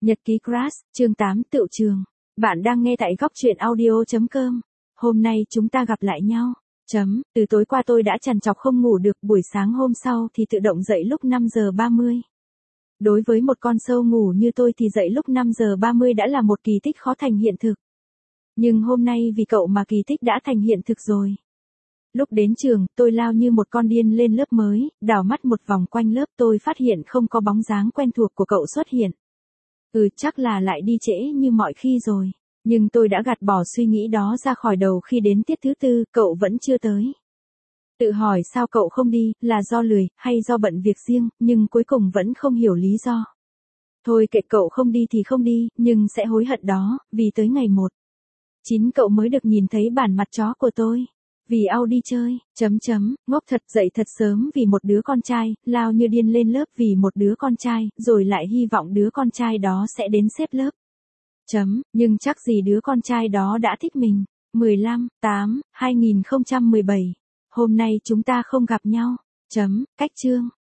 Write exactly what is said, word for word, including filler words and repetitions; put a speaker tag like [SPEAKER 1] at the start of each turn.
[SPEAKER 1] Nhật ký Crush, chương tám tựu trường. Bạn đang nghe tại góc truyện audio chấm com. Hôm nay chúng ta gặp lại nhau. Chấm, từ tối qua tôi đã trằn trọc không ngủ được, buổi sáng hôm sau thì tự động dậy lúc năm giờ ba mươi. Đối với một con sâu ngủ như tôi thì dậy lúc năm giờ ba mươi đã là một kỳ tích khó thành hiện thực. Nhưng hôm nay vì cậu mà kỳ tích đã thành hiện thực rồi. Lúc đến trường, tôi lao như một con điên lên lớp mới, đảo mắt một vòng quanh lớp tôi phát hiện không có bóng dáng quen thuộc của cậu xuất hiện. Ừ, chắc là lại đi trễ như mọi khi rồi. Nhưng tôi đã gạt bỏ suy nghĩ đó ra khỏi đầu khi đến tiết thứ tư, cậu vẫn chưa tới. Tự hỏi sao cậu không đi, là do lười, hay do bận việc riêng, nhưng cuối cùng vẫn không hiểu lý do. Thôi kệ, cậu không đi thì không đi, nhưng sẽ hối hận đó, vì tới ngày một chín cậu mới được nhìn thấy bản mặt chó của tôi. Vì Au đi chơi, chấm chấm, ngốc thật, dậy thật sớm vì một đứa con trai, lao như điên lên lớp vì một đứa con trai, rồi lại hy vọng đứa con trai đó sẽ đến xếp lớp. Chấm, nhưng chắc gì đứa con trai đó đã thích mình. mười lăm, tám, hai nghìn không trăm mười bảy. Hôm nay chúng ta không gặp nhau. Chấm, cách chương.